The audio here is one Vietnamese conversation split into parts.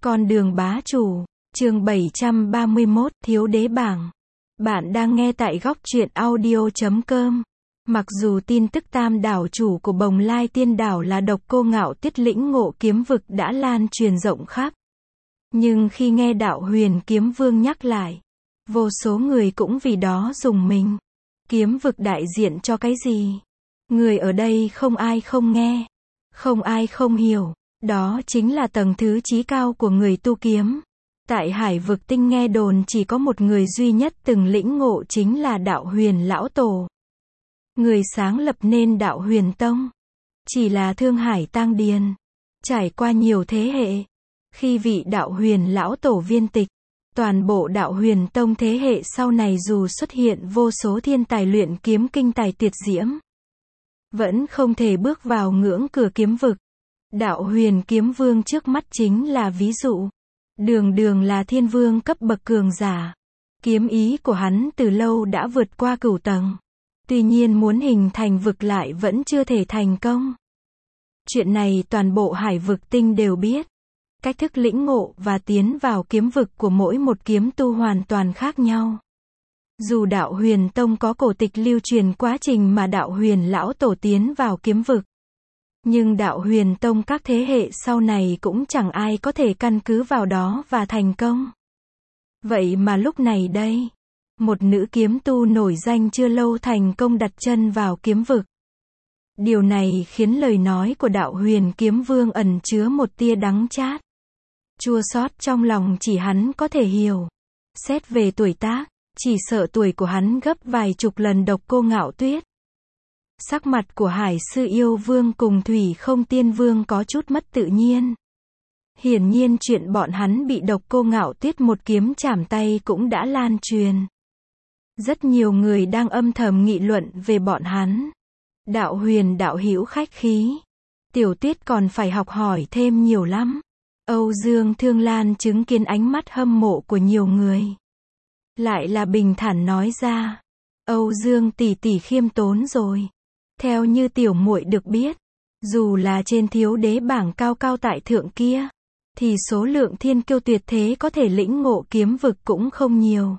Con đường bá chủ, chương 731, Thiếu đế bảng. Bạn đang nghe tại góc truyện audio.com. Mặc dù tin tức tam đảo chủ của Bồng Lai Tiên Đảo là Độc Cô Ngạo Tuyết lĩnh ngộ kiếm vực đã lan truyền rộng khắp. Nhưng khi nghe đạo Huyền Kiếm Vương nhắc lại, vô số người cũng vì đó rùng mình. Kiếm vực đại diện cho cái gì? Người ở đây không ai không nghe, không ai không hiểu. Đó chính là tầng thứ chí cao của người tu kiếm. Tại Hải Vực Tinh nghe đồn chỉ có một người duy nhất từng lĩnh ngộ chính là đạo Huyền Lão Tổ. Người sáng lập nên đạo Huyền Tông. Chỉ là Thương Hải Tang Điền. Trải qua nhiều thế hệ. Khi vị đạo Huyền Lão Tổ viên tịch, toàn bộ đạo Huyền Tông thế hệ sau này dù xuất hiện vô số thiên tài luyện kiếm kinh tài tuyệt diễm, vẫn không thể bước vào ngưỡng cửa kiếm vực. Đạo Huyền Kiếm Vương trước mắt chính là ví dụ. Đường đường là thiên vương cấp bậc cường giả. Kiếm ý của hắn từ lâu đã vượt qua cửu tầng. Tuy nhiên muốn hình thành vực lại vẫn chưa thể thành công. Chuyện này toàn bộ Hải Vực Tinh đều biết. Cách thức lĩnh ngộ và tiến vào kiếm vực của mỗi một kiếm tu hoàn toàn khác nhau. Dù đạo Huyền Tông có cổ tịch lưu truyền quá trình mà đạo Huyền Lão Tổ tiến vào kiếm vực, nhưng đạo Huyền Tông các thế hệ sau này cũng chẳng ai có thể căn cứ vào đó và thành công. Vậy mà lúc này đây, một nữ kiếm tu nổi danh chưa lâu thành công đặt chân vào kiếm vực. Điều này khiến lời nói của đạo Huyền Kiếm Vương ẩn chứa một tia đắng chát. Chua xót trong lòng chỉ hắn có thể hiểu. Xét về tuổi tác, chỉ sợ tuổi của hắn gấp vài chục lần Độc Cô Ngạo Tuyết. Sắc mặt của Hải Sư Yêu Vương cùng Thủy Không Tiên Vương có chút mất tự nhiên. Hiển nhiên chuyện bọn hắn bị Độc Cô Ngạo Tuyết một kiếm chảm tay cũng đã lan truyền. Rất nhiều người đang âm thầm nghị luận về bọn hắn. Đạo Huyền đạo hữu khách khí. Tiểu Tuyết còn phải học hỏi thêm nhiều lắm. Âu Dương Thương Lan chứng kiến ánh mắt hâm mộ của nhiều người. Lại là bình thản nói ra. Âu Dương tỷ tỷ khiêm tốn rồi. Theo như tiểu muội được biết, dù là trên thiếu đế bảng cao cao tại thượng kia, thì số lượng thiên kiêu tuyệt thế có thể lĩnh ngộ kiếm vực cũng không nhiều.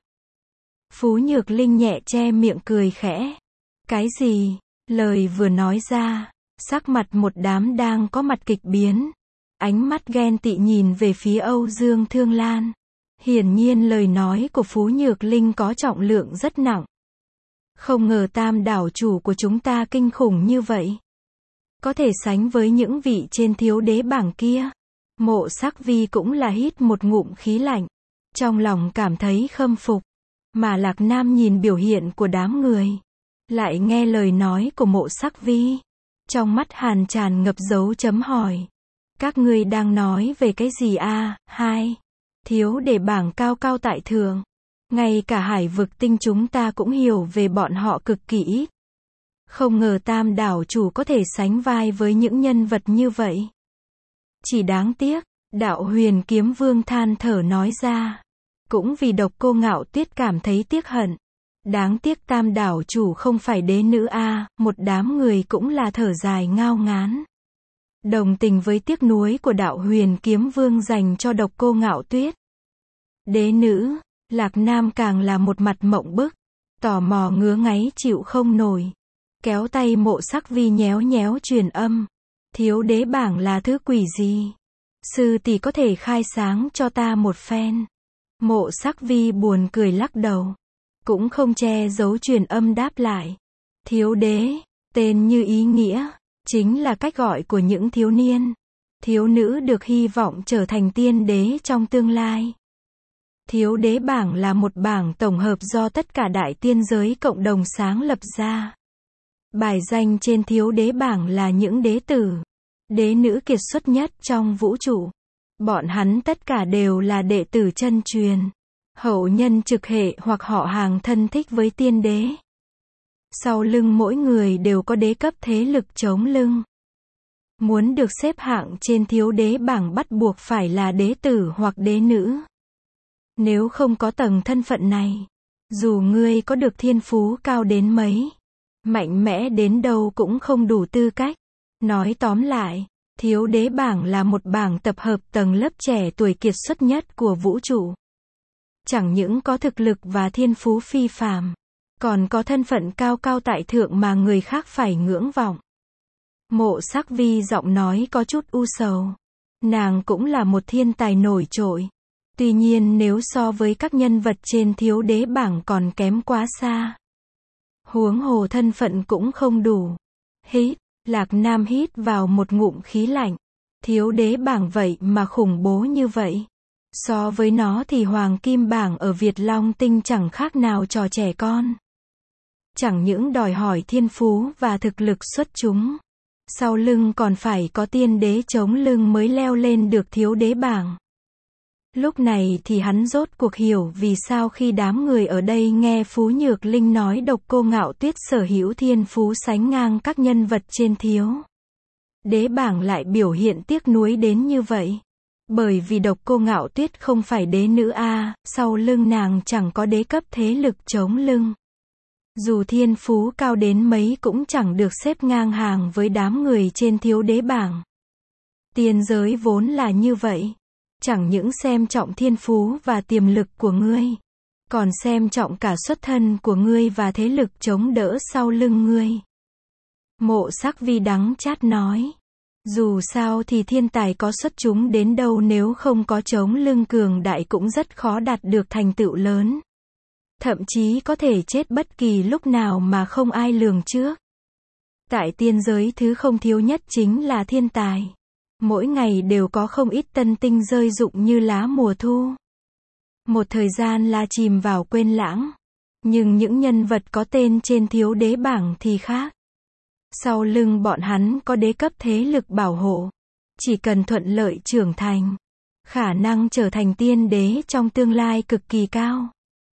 Phú Nhược Linh nhẹ che miệng cười khẽ. Cái gì? Lời vừa nói ra, sắc mặt một đám đang có mặt kịch biến. Ánh mắt ghen tị nhìn về phía Âu Dương Thương Lan. Hiển nhiên lời nói của Phú Nhược Linh có trọng lượng rất nặng. Không ngờ tam đảo chủ của chúng ta kinh khủng như vậy. Có thể sánh với những vị trên thiếu đế bảng kia. Mộ Sắc Vi cũng là hít một ngụm khí lạnh. Trong lòng cảm thấy khâm phục. Mà Lạc Nam nhìn biểu hiện của đám người. Lại nghe lời nói của Mộ Sắc Vi. Trong mắt hàn tràn ngập dấu chấm hỏi. Các ngươi đang nói về cái gì a? Hai. Thiếu đế bảng cao cao tại thượng. Ngay cả Hải Vực Tinh chúng ta cũng hiểu về bọn họ cực kỳ ít. Không ngờ tam đảo chủ có thể sánh vai với những nhân vật như vậy. Chỉ đáng tiếc, đạo Huyền Kiếm Vương than thở nói ra. Cũng vì Độc Cô Ngạo Tuyết cảm thấy tiếc hận. Đáng tiếc tam đảo chủ không phải đế nữ a. Một đám người cũng là thở dài ngao ngán. Đồng tình với tiếc nuối của đạo Huyền Kiếm Vương dành cho Độc Cô Ngạo Tuyết. Đế nữ, Lạc Nam càng là một mặt mộng bức, tò mò ngứa ngáy chịu không nổi. Kéo tay Mộ Sắc Vi nhéo nhéo truyền âm. Thiếu đế bảng là thứ quỷ gì? Sư tỷ có thể khai sáng cho ta một phen. Mộ Sắc Vi buồn cười lắc đầu. Cũng không che giấu truyền âm đáp lại. Thiếu đế, tên như ý nghĩa, chính là cách gọi của những thiếu niên. Thiếu nữ được hy vọng trở thành tiên đế trong tương lai. Thiếu đế bảng là một bảng tổng hợp do tất cả đại tiên giới cộng đồng sáng lập ra. Bài danh trên thiếu đế bảng là những đế tử, đế nữ kiệt xuất nhất trong vũ trụ. Bọn hắn tất cả đều là đệ tử chân truyền, hậu nhân trực hệ hoặc họ hàng thân thích với tiên đế. Sau lưng mỗi người đều có đế cấp thế lực chống lưng. Muốn được xếp hạng trên thiếu đế bảng bắt buộc phải là đế tử hoặc đế nữ. Nếu không có tầng thân phận này, dù ngươi có được thiên phú cao đến mấy, mạnh mẽ đến đâu cũng không đủ tư cách. Nói tóm lại, Thiếu đế bảng là một bảng tập hợp tầng lớp trẻ tuổi kiệt xuất nhất của vũ trụ. Chẳng những có thực lực và thiên phú phi phàm, còn có thân phận cao cao tại thượng mà người khác phải ngưỡng vọng. Mộ Sắc Vi giọng nói có chút u sầu. Nàng cũng là một thiên tài nổi trội. Tuy nhiên nếu so với các nhân vật trên thiếu đế bảng còn kém quá xa. Huống hồ thân phận cũng không đủ. Hít, Lạc Nam hít vào một ngụm khí lạnh. Thiếu đế bảng vậy mà khủng bố như vậy. So với nó thì Hoàng Kim bảng ở Việt Long Tinh chẳng khác nào trò trẻ con. Chẳng những đòi hỏi thiên phú và thực lực xuất chúng. Sau lưng còn phải có tiên đế chống lưng mới leo lên được thiếu đế bảng. Lúc này thì hắn rốt cuộc hiểu vì sao khi đám người ở đây nghe Phú Nhược Linh nói Độc Cô Ngạo Tuyết sở hữu thiên phú sánh ngang các nhân vật trên thiếu đế bảng lại biểu hiện tiếc nuối đến như vậy. Bởi vì Độc Cô Ngạo Tuyết không phải đế nữ a, sau lưng nàng chẳng có đế cấp thế lực chống lưng. Dù thiên phú cao đến mấy cũng chẳng được xếp ngang hàng với đám người trên thiếu đế bảng. Tiên giới vốn là như vậy. Chẳng những xem trọng thiên phú và tiềm lực của ngươi, còn xem trọng cả xuất thân của ngươi và thế lực chống đỡ sau lưng ngươi. Mộ Sắc Vi đắng chát nói. Dù sao thì thiên tài có xuất chúng đến đâu nếu không có chống lưng cường đại cũng rất khó đạt được thành tựu lớn. Thậm chí có thể chết bất kỳ lúc nào mà không ai lường trước. Tại tiên giới thứ không thiếu nhất chính là thiên tài. Mỗi ngày đều có không ít tân tinh rơi rụng như lá mùa thu. Một thời gian là chìm vào quên lãng. Nhưng những nhân vật có tên trên thiếu đế bảng thì khác. Sau lưng bọn hắn có đế cấp thế lực bảo hộ. Chỉ cần thuận lợi trưởng thành, khả năng trở thành tiên đế trong tương lai cực kỳ cao.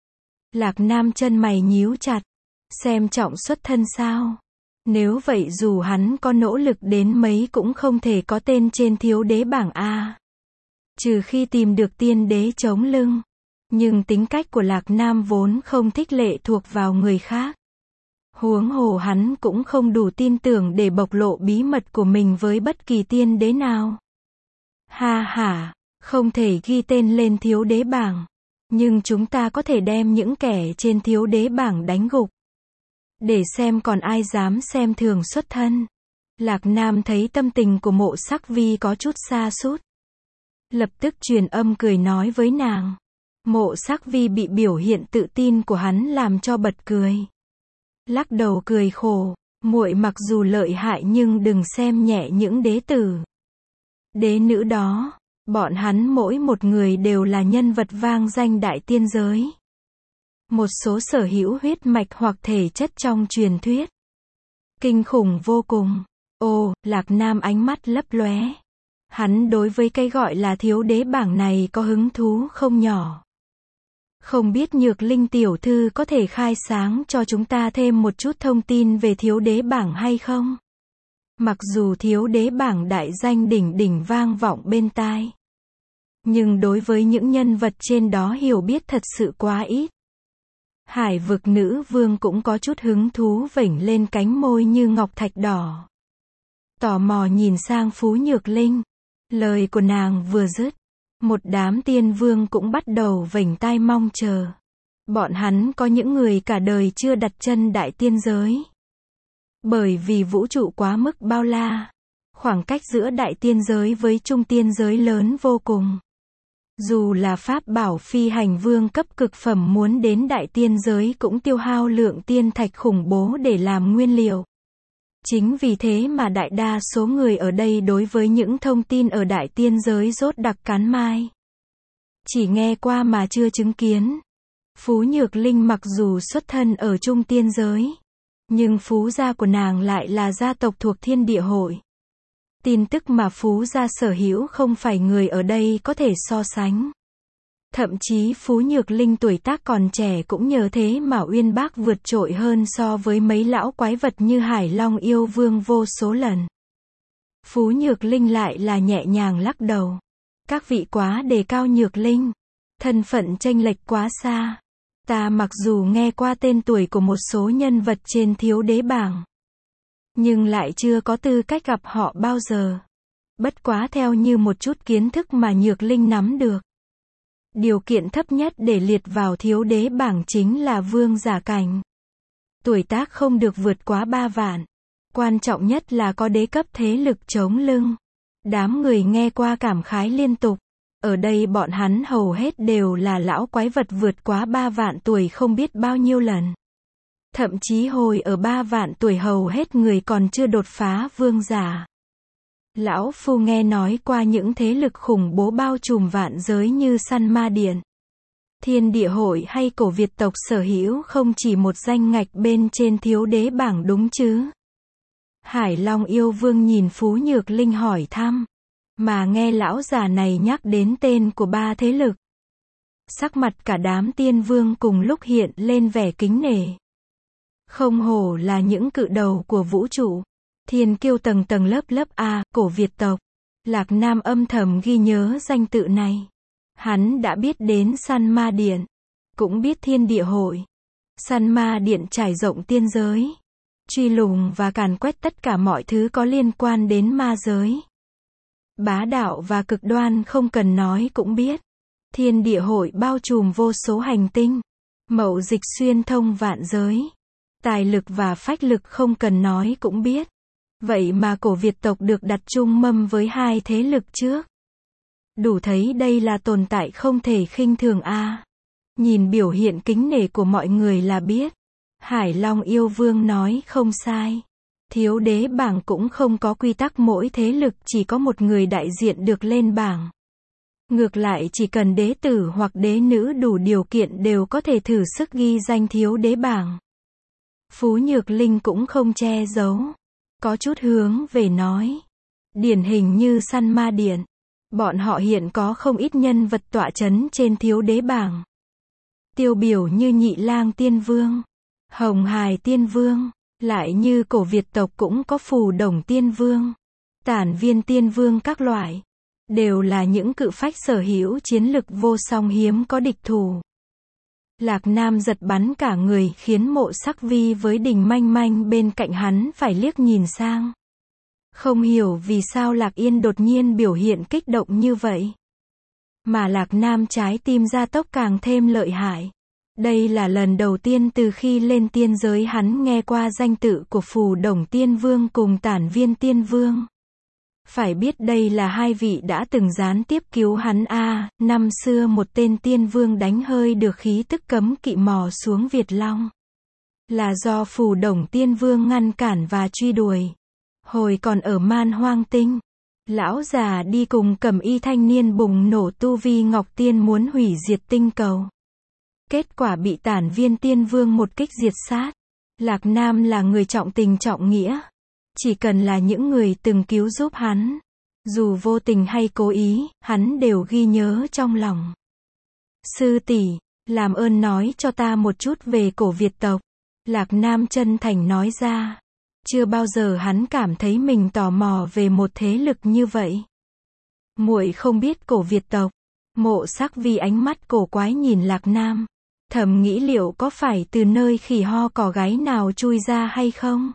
Lạc Nam chân mày nhíu chặt. Xem trọng xuất thân sao? Nếu vậy dù hắn có nỗ lực đến mấy cũng không thể có tên trên thiếu đế bảng A. Trừ khi tìm được tiên đế chống lưng. Nhưng tính cách của Lạc Nam vốn không thích lệ thuộc vào người khác. Huống hồ hắn cũng không đủ tin tưởng để bộc lộ bí mật của mình với bất kỳ tiên đế nào. Ha ha, không thể ghi tên lên thiếu đế bảng. Nhưng chúng ta có thể đem những kẻ trên thiếu đế bảng đánh gục. Để xem còn ai dám xem thường xuất thân. Lạc Nam thấy tâm tình của Mộ Sắc Vi có chút sa sút. Lập tức truyền âm cười nói với nàng. Mộ Sắc Vi bị biểu hiện tự tin của hắn làm cho bật cười. Lắc đầu cười khổ. Muội mặc dù lợi hại nhưng đừng xem nhẹ những đế tử. Đế nữ đó. Bọn hắn mỗi một người đều là nhân vật vang danh đại tiên giới. Một số sở hữu huyết mạch hoặc thể chất trong truyền thuyết. Kinh khủng vô cùng. Ồ, Lạc Nam ánh mắt lấp lóe. Hắn đối với cái gọi là thiếu đế bảng này có hứng thú không nhỏ. Không biết Nhược Linh tiểu thư có thể khai sáng cho chúng ta thêm một chút thông tin về thiếu đế bảng hay không? Mặc dù thiếu đế bảng đại danh đỉnh đỉnh vang vọng bên tai. Nhưng đối với những nhân vật trên đó hiểu biết thật sự quá ít. Hải vực nữ vương cũng có chút hứng thú vểnh lên cánh môi như ngọc thạch đỏ. Tò mò nhìn sang Phú Nhược Linh. Lời của nàng vừa dứt. Một đám tiên vương cũng bắt đầu vểnh tai mong chờ. Bọn hắn có những người cả đời chưa đặt chân đại tiên giới. Bởi vì vũ trụ quá mức bao la. Khoảng cách giữa đại tiên giới với trung tiên giới lớn vô cùng. Dù là pháp bảo phi hành vương cấp cực phẩm muốn đến đại tiên giới cũng tiêu hao lượng tiên thạch khủng bố để làm nguyên liệu. Chính vì thế mà đại đa số người ở đây đối với những thông tin ở đại tiên giới rốt đặc cán mai. Chỉ nghe qua mà chưa chứng kiến. Phú Nhược Linh mặc dù xuất thân ở trung tiên giới. Nhưng Phú gia của nàng lại là gia tộc thuộc Thiên Địa Hội. Tin tức mà Phú gia sở hữu không phải người ở đây có thể so sánh. Thậm chí Phú Nhược Linh tuổi tác còn trẻ cũng nhờ thế mà uyên bác vượt trội hơn so với mấy lão quái vật như Hải Long yêu vương vô số lần. Phú Nhược Linh lại là nhẹ nhàng lắc đầu. Các vị quá đề cao Nhược Linh. Thân phận chênh lệch quá xa. Ta mặc dù nghe qua tên tuổi của một số nhân vật trên thiếu đế bảng. Nhưng lại chưa có tư cách gặp họ bao giờ. Bất quá theo như một chút kiến thức mà Nhược Linh nắm được. Điều kiện thấp nhất để liệt vào thiếu đế bảng chính là vương giả cảnh. Tuổi tác không được vượt quá 3 vạn. Quan trọng nhất là có đế cấp thế lực chống lưng. Đám người nghe qua cảm khái liên tục. Ở đây bọn hắn hầu hết đều là lão quái vật vượt quá 3 vạn tuổi không biết bao nhiêu lần. Thậm chí hồi ở 3 vạn tuổi hầu hết người còn chưa đột phá vương giả. Lão Phu nghe nói qua những thế lực khủng bố bao trùm vạn giới như Săn Ma Điện, Thiên Địa Hội hay cổ Việt tộc sở hữu không chỉ một danh ngạch bên trên thiếu đế bảng đúng chứ? Hải Long Yêu Vương nhìn Phú Nhược Linh hỏi thăm, mà nghe lão già này nhắc đến tên của 3 thế lực. Sắc mặt cả đám tiên vương cùng lúc hiện lên vẻ kính nể. Không hổ là những cự đầu của vũ trụ. Thiên kiêu tầng tầng lớp lớp A, cổ Việt tộc. Lạc Nam âm thầm ghi nhớ danh tự này. Hắn đã biết đến Săn Ma Điện, cũng biết Thiên Địa Hội. Săn Ma Điện trải rộng tiên giới, truy lùng và càn quét tất cả mọi thứ có liên quan đến ma giới. Bá đạo và cực đoan không cần nói cũng biết. Thiên Địa Hội bao trùm vô số hành tinh, mậu dịch xuyên thông vạn giới. Tài lực và phách lực không cần nói cũng biết. Vậy mà cổ Việt tộc được đặt chung mâm với 2 thế lực trước. Đủ thấy đây là tồn tại không thể khinh thường a. Nhìn biểu hiện kính nể của mọi người là biết. Hải Long Yêu Vương nói không sai. Thiếu đế bảng cũng không có quy tắc mỗi thế lực chỉ có một người đại diện được lên bảng. Ngược lại chỉ cần đế tử hoặc đế nữ đủ điều kiện đều có thể thử sức ghi danh thiếu đế bảng. Phú Nhược Linh cũng không che giấu. Có chút hướng về nói. Điển hình như Săn Ma Điện. Bọn họ hiện có không ít nhân vật tọa chấn trên thiếu đế bảng. Tiêu biểu như Nhị Lang Tiên Vương, Hồng Hài Tiên Vương, lại như cổ Việt tộc cũng có Phù Đồng Tiên Vương, Tản Viên Tiên Vương các loại. Đều là những cự phách sở hữu chiến lực vô song hiếm có địch thủ. Lạc Nam giật bắn cả người khiến Mộ Sắc Vi với Đình Manh Manh bên cạnh hắn phải liếc nhìn sang. Không hiểu vì sao Lạc Yên đột nhiên biểu hiện kích động như vậy. Mà Lạc Nam trái tim gia tốc càng thêm lợi hại. Đây là lần đầu tiên từ khi lên tiên giới hắn nghe qua danh tự của Phù Đồng Tiên Vương cùng Tản Viên Tiên Vương. Phải biết đây là 2 vị đã từng gián tiếp cứu hắn a. Năm xưa một tên tiên vương đánh hơi được khí tức cấm kỵ mò xuống Việt Long. Là do Phù Đồng Tiên Vương ngăn cản và truy đuổi. Hồi còn ở Man Hoang Tinh, lão già đi cùng Cẩm Y thanh niên bùng nổ tu vi Ngọc Tiên muốn hủy diệt tinh cầu. Kết quả bị Tản Viên Tiên Vương một kích diệt sát. Lạc Nam là người trọng tình trọng nghĩa. Chỉ cần là những người từng cứu giúp hắn, dù vô tình hay cố ý, hắn đều ghi nhớ trong lòng. Sư tỷ, làm ơn nói cho ta một chút về cổ Việt tộc. Lạc Nam chân thành nói ra. Chưa bao giờ hắn cảm thấy mình tò mò về một thế lực như vậy. Muội không biết cổ Việt tộc. Mộ Sắc Vi ánh mắt cổ quái nhìn Lạc Nam. Thầm nghĩ liệu có phải từ nơi khỉ ho cò gáy nào chui ra hay không?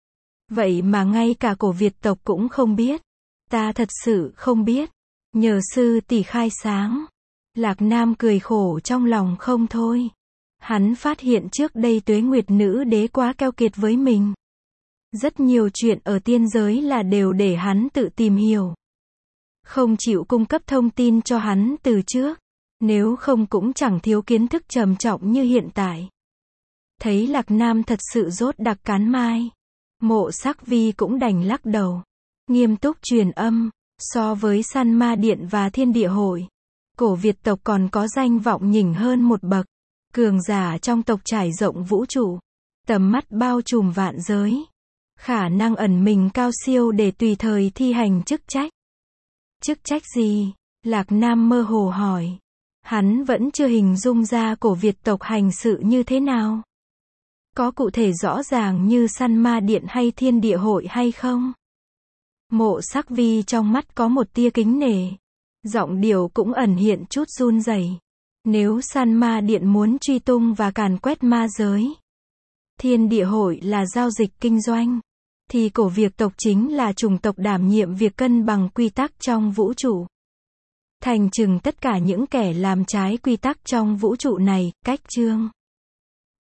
Vậy mà ngay cả cổ Việt tộc cũng không biết. Ta thật sự không biết. Nhờ sư tỷ khai sáng. Lạc Nam cười khổ trong lòng không thôi. Hắn phát hiện trước đây Tuế Nguyệt Nữ Đế quá keo kiệt với mình. Rất nhiều chuyện ở tiên giới là đều để hắn tự tìm hiểu. Không chịu cung cấp thông tin cho hắn từ trước. Nếu không cũng chẳng thiếu kiến thức trầm trọng như hiện tại. Thấy Lạc Nam thật sự rốt đặc cán mai. Mộ Sắc Vi cũng đành lắc đầu. Nghiêm túc truyền âm. So với Săn Ma Điện và Thiên Địa Hội, cổ Việt tộc còn có danh vọng nhỉnh hơn một bậc. Cường giả trong tộc trải rộng vũ trụ. Tầm mắt bao trùm vạn giới. Khả năng ẩn mình cao siêu để tùy thời thi hành chức trách. Chức trách gì? Lạc Nam mơ hồ hỏi. Hắn vẫn chưa hình dung ra cổ Việt tộc hành sự như thế nào. Có cụ thể rõ ràng như Săn Ma Điện hay Thiên Địa Hội hay không? Mộ Sắc Vi trong mắt có một tia kính nể. Giọng điệu cũng ẩn hiện chút run rẩy. Nếu Săn Ma Điện muốn truy tung và càn quét ma giới, Thiên Địa Hội là giao dịch kinh doanh. thì cổ việc tộc chính là chủng tộc đảm nhiệm việc cân bằng quy tắc trong vũ trụ. Thành trừng tất cả những kẻ làm trái quy tắc trong vũ trụ này, cách chương.